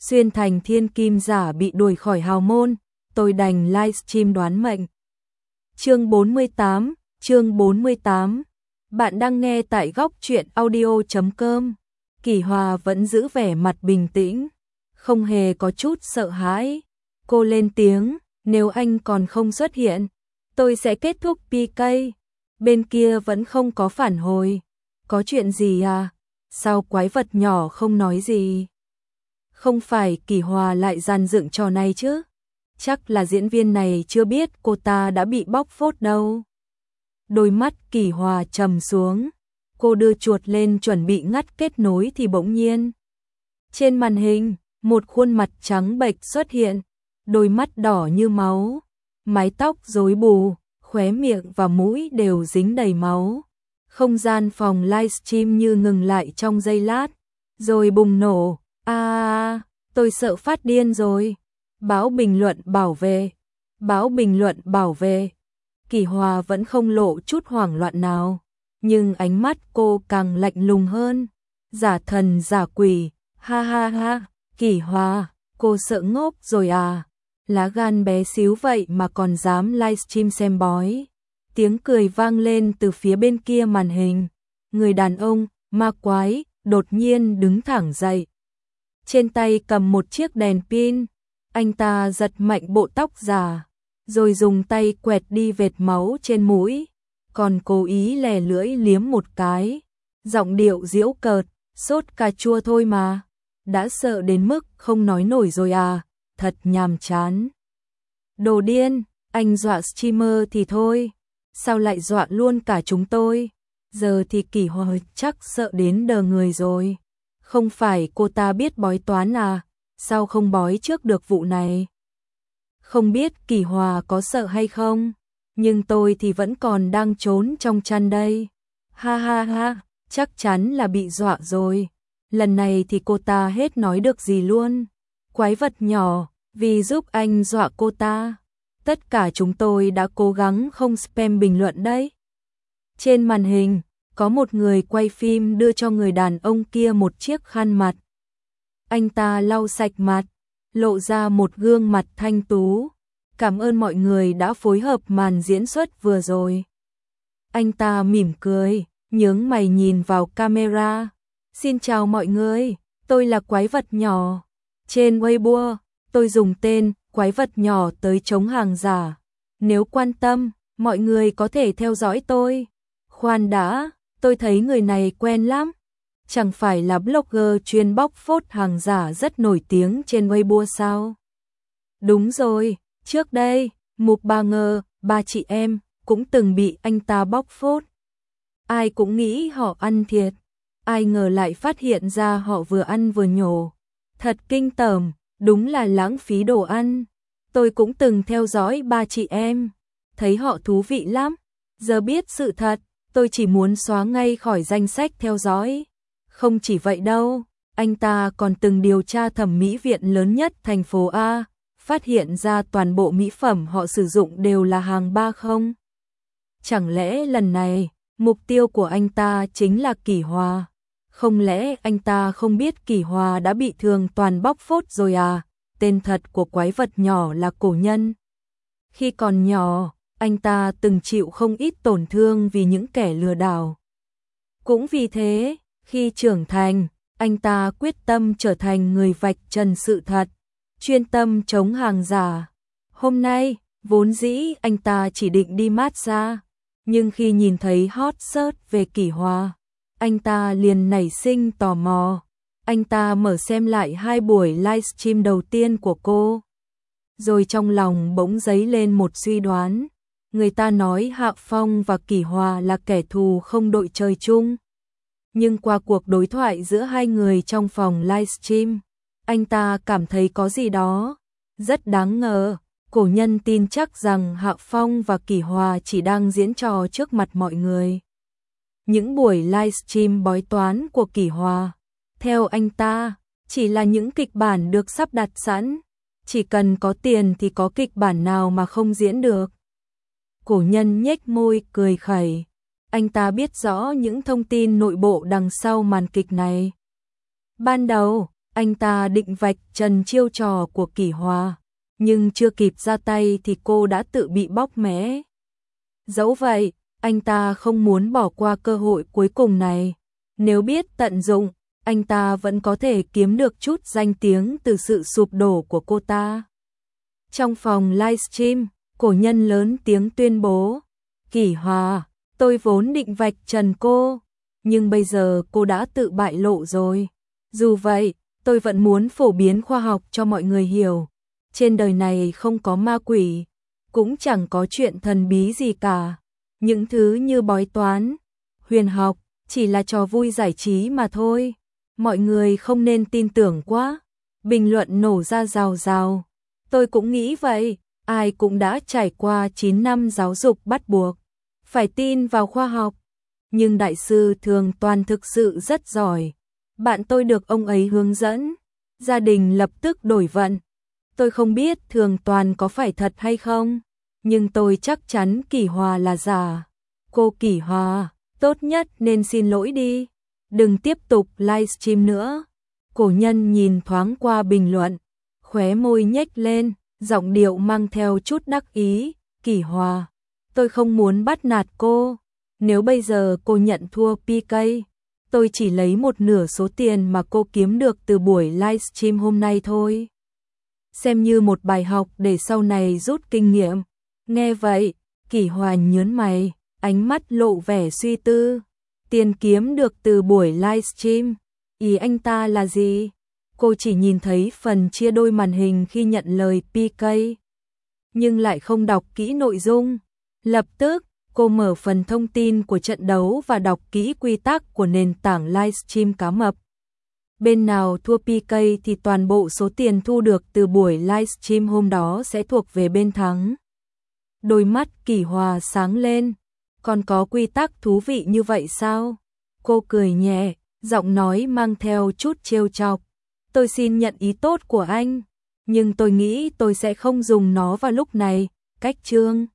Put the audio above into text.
xuyên thành thiên kim giả bị đuổi khỏi hào môn, tôi đành livestream đoán mệnh. Chương 48. Bạn đang nghe tại góc truyện audio.com. Kỳ Hòa vẫn giữ vẻ mặt bình tĩnh, không hề có chút sợ hãi. Cô lên tiếng, nếu anh còn không xuất hiện, tôi sẽ kết thúc PK. Bên kia vẫn không có phản hồi. Có chuyện gì à? Sao quái vật nhỏ không nói gì? Không phải Kỳ Hòa lại dàn dựng trò này chứ? Chắc là diễn viên này chưa biết cô ta đã bị bóc phốt đâu. Đôi mắt Kỳ Hòa trầm xuống. Cô đưa chuột lên chuẩn bị ngắt kết nối thì bỗng nhiên. Trên màn hình, một khuôn mặt trắng bệch xuất hiện. Đôi mắt đỏ như máu. Mái tóc rối bù, khóe miệng và mũi đều dính đầy máu. Không gian phòng livestream như ngừng lại trong giây lát. Rồi bùng nổ. Tôi sợ phát điên rồi. Báo bình luận bảo vệ. Báo bình luận bảo vệ. Kỳ Hòa vẫn không lộ chút hoảng loạn nào, nhưng ánh mắt cô càng lạnh lùng hơn. Giả thần giả quỷ, ha ha ha. Kỳ Hòa, cô sợ ngốc rồi à? Lá gan bé xíu vậy mà còn dám livestream xem bói. Tiếng cười vang lên từ phía bên kia màn hình. Người đàn ông, ma quái, đột nhiên đứng thẳng dậy. Trên tay cầm một chiếc đèn pin. Anh ta giật mạnh bộ tóc giả, rồi dùng tay quẹt đi vệt máu trên mũi, còn cố ý lè lưỡi liếm một cái. Giọng điệu giễu cợt, sốt cà chua thôi mà. Đã sợ đến mức không nói nổi rồi à, thật nhàm chán. Đồ điên, anh dọa streamer thì thôi, sao lại dọa luôn cả chúng tôi? Giờ thì Kỳ Hòa chắc sợ đến đờ người rồi. Không phải cô ta biết bói toán à, sao không bói trước được vụ này? Không biết Kỳ Hòa có sợ hay không, nhưng tôi thì vẫn còn đang trốn trong chăn đây. Ha ha ha, chắc chắn là bị dọa rồi. Lần này thì cô ta hết nói được gì luôn. Quái vật nhỏ, vì giúp anh dọa cô ta, tất cả chúng tôi đã cố gắng không spam bình luận đấy. Trên màn hình, có một người quay phim đưa cho người đàn ông kia một chiếc khăn mặt. Anh ta lau sạch mặt, lộ ra một gương mặt thanh tú. Cảm ơn mọi người đã phối hợp màn diễn xuất vừa rồi. Anh ta mỉm cười, nhướng mày nhìn vào camera. Xin chào mọi người, tôi là quái vật nhỏ. Trên Weibo, tôi dùng tên quái vật nhỏ tới chống hàng giả. Nếu quan tâm, mọi người có thể theo dõi tôi. Khoan đã, tôi thấy người này quen lắm. Chẳng phải là blogger chuyên bóc phốt hàng giả rất nổi tiếng trên Weibo sao? Đúng rồi, trước đây, Mục Ba Ngơ, ba chị em, cũng từng bị anh ta bóc phốt. Ai cũng nghĩ họ ăn thiệt, ai ngờ lại phát hiện ra họ vừa ăn vừa nhổ. Thật kinh tởm, đúng là lãng phí đồ ăn. Tôi cũng từng theo dõi ba chị em, thấy họ thú vị lắm. Giờ biết sự thật, tôi chỉ muốn xóa ngay khỏi danh sách theo dõi. Không chỉ vậy đâu, anh ta còn từng điều tra thẩm mỹ viện lớn nhất thành phố A, phát hiện ra toàn bộ mỹ phẩm họ sử dụng đều là hàng ba không. Chẳng lẽ lần này, mục tiêu của anh ta chính là Kỳ Hòa? Không lẽ anh ta không biết Kỳ Hòa đã bị Thường Toàn bóc phốt rồi à? Tên thật của quái vật nhỏ là Cổ Nhân. Khi còn nhỏ, anh ta từng chịu không ít tổn thương vì những kẻ lừa đảo. Cũng vì thế, khi trưởng thành, anh ta quyết tâm trở thành người vạch trần sự thật, chuyên tâm chống hàng giả. Hôm nay, vốn dĩ anh ta chỉ định đi massage, nhưng khi nhìn thấy hot search về Kỳ Hòa, anh ta liền nảy sinh tò mò. Anh ta mở xem lại 2 buổi livestream đầu tiên của cô. Rồi trong lòng bỗng dấy lên một suy đoán. Người ta nói Hạ Phong và Kỳ Hòa là kẻ thù không đội trời chung. Nhưng qua cuộc đối thoại giữa hai người trong phòng livestream, anh ta cảm thấy có gì đó rất đáng ngờ. Cổ Nhân tin chắc rằng Hạ Phong và Kỳ Hòa chỉ đang diễn trò trước mặt mọi người. Những buổi livestream bói toán của Kỳ Hòa, theo anh ta, chỉ là những kịch bản được sắp đặt sẵn. Chỉ cần có tiền thì có kịch bản nào mà không diễn được. Cổ Nhân nhếch môi cười khẩy. Anh ta biết rõ những thông tin nội bộ đằng sau màn kịch này. Ban đầu, Anh ta định vạch trần chiêu trò của Kỷ Hòa, nhưng chưa kịp ra tay thì cô đã tự bị bóc mẽ. Dẫu vậy, anh ta không muốn bỏ qua cơ hội cuối cùng này. Nếu biết tận dụng, anh ta vẫn có thể kiếm được chút danh tiếng từ sự sụp đổ của cô ta. Trong phòng livestream, cổ nhân lớn tiếng tuyên bố, Kỷ Hòa, tôi vốn định vạch trần cô, nhưng bây giờ cô đã tự bại lộ rồi. Dù vậy, tôi vẫn muốn phổ biến khoa học cho mọi người hiểu. Trên đời này không có ma quỷ, cũng chẳng có chuyện thần bí gì cả. Những thứ như bói toán, huyền học, chỉ là trò vui giải trí mà thôi. Mọi người không nên tin tưởng quá. Bình luận nổ ra rào rào. Tôi cũng nghĩ vậy, ai cũng đã trải qua 9 năm giáo dục bắt buộc. Phải tin vào khoa học. Nhưng đại sư Thường Toàn thực sự rất giỏi. Bạn tôi được ông ấy hướng dẫn. Gia đình lập tức đổi vận. Tôi không biết Thường Toàn có phải thật hay không, nhưng tôi chắc chắn Kỷ Hòa là giả. Cô Kỷ Hòa, tốt nhất nên xin lỗi đi. Đừng tiếp tục livestream nữa. Cổ nhân nhìn thoáng qua bình luận, khóe môi nhếch lên, giọng điệu mang theo chút đắc ý. Kỷ Hòa, tôi không muốn bắt nạt cô. Nếu bây giờ cô nhận thua PK, tôi chỉ lấy một nửa số tiền mà cô kiếm được từ buổi livestream hôm nay thôi. Xem như một bài học để sau này rút kinh nghiệm. Nghe vậy, Kỷ Hòa nhớn mày, ánh mắt lộ vẻ suy tư. Tiền kiếm được từ buổi livestream, ý anh ta là gì? Cô chỉ nhìn thấy phần chia đôi màn hình khi nhận lời PK, nhưng lại không đọc kỹ nội dung. Lập tức, cô mở phần thông tin của trận đấu và đọc kỹ quy tắc của nền tảng livestream cá mập. Bên nào thua PK thì toàn bộ số tiền thu được từ buổi livestream hôm đó sẽ thuộc về bên thắng. Đôi mắt Kỷ Hòa sáng lên. Còn có quy tắc thú vị như vậy sao? Cô cười nhẹ, giọng nói mang theo chút trêu chọc. Tôi xin nhận ý tốt của anh, nhưng tôi nghĩ tôi sẽ không dùng nó vào lúc này. Cách chương